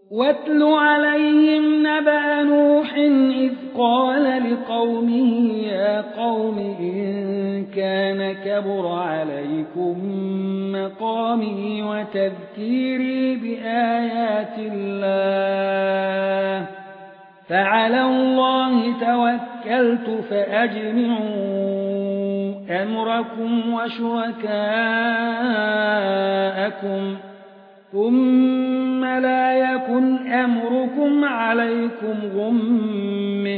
واتل عليهم نبأ نوح إذ قال لقومه يا قوم إن كان كبر عليكم مقامي وتذكيري بآيات الله فعلى الله توكلت فأجمعوا أمركم وشركاءكم ثم لا يكن أمركم عليكم غمة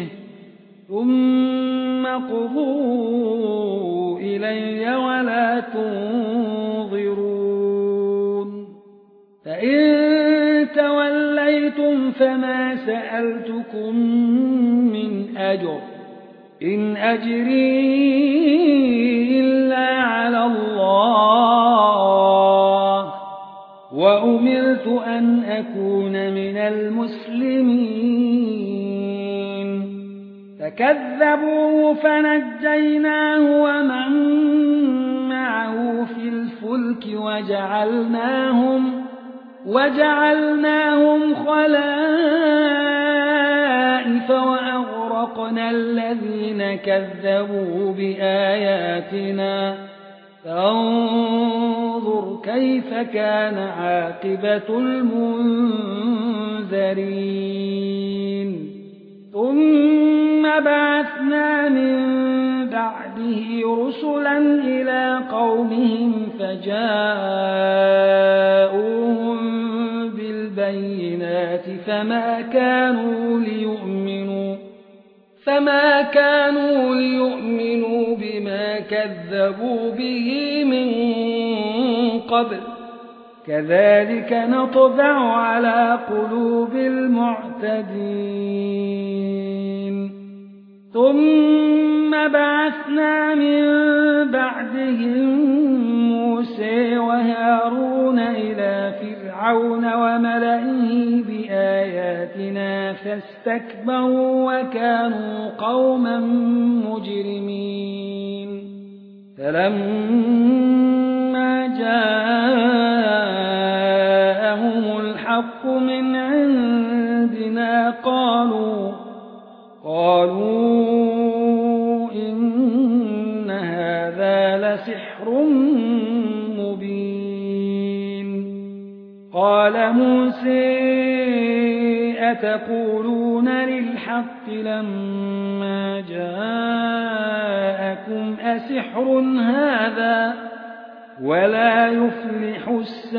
ثم قضوا إلي ولا تنظرون فإن توليتم فما سألتكم من أجر إن أجري إلا على الله وأمرت أن أكون من المسلمين فكذبوه فنجيناه ومن معه في الفلك وجعلناهم خلائف وأغرقنا الذين كذبوا بآياتنا فانظر كيف كان عاقبة المنذرين ثم بعثنا من بعده رسلا إلى قومهم فجاءوهم بالبينات فما كانوا ليؤمنوا بما كذبوا به من قبل كذلك نطبع على قلوب المعتدين ثم بعثنا من بعدهم موسى وهارون إلى فرعون وملئه بآياتنا فاستكبروا وكانوا قوما مجرمين فلما جاءهم الحق من عندنا قالوا إن هذا لسحر مبين قال موسى أتقولون للحق لما جاءكم أسحر هذا ولا يفلح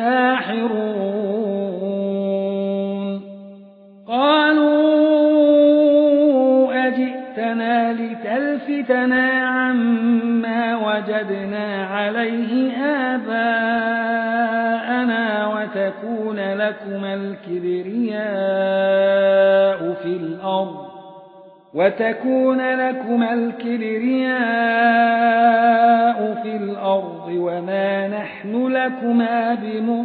الساحرون قالوا أجئتنا لتلفتنا عما وجدنا عليه آباءنا وتكون لكما الكبرياء في الأرض وما نحن لكما بمؤمنين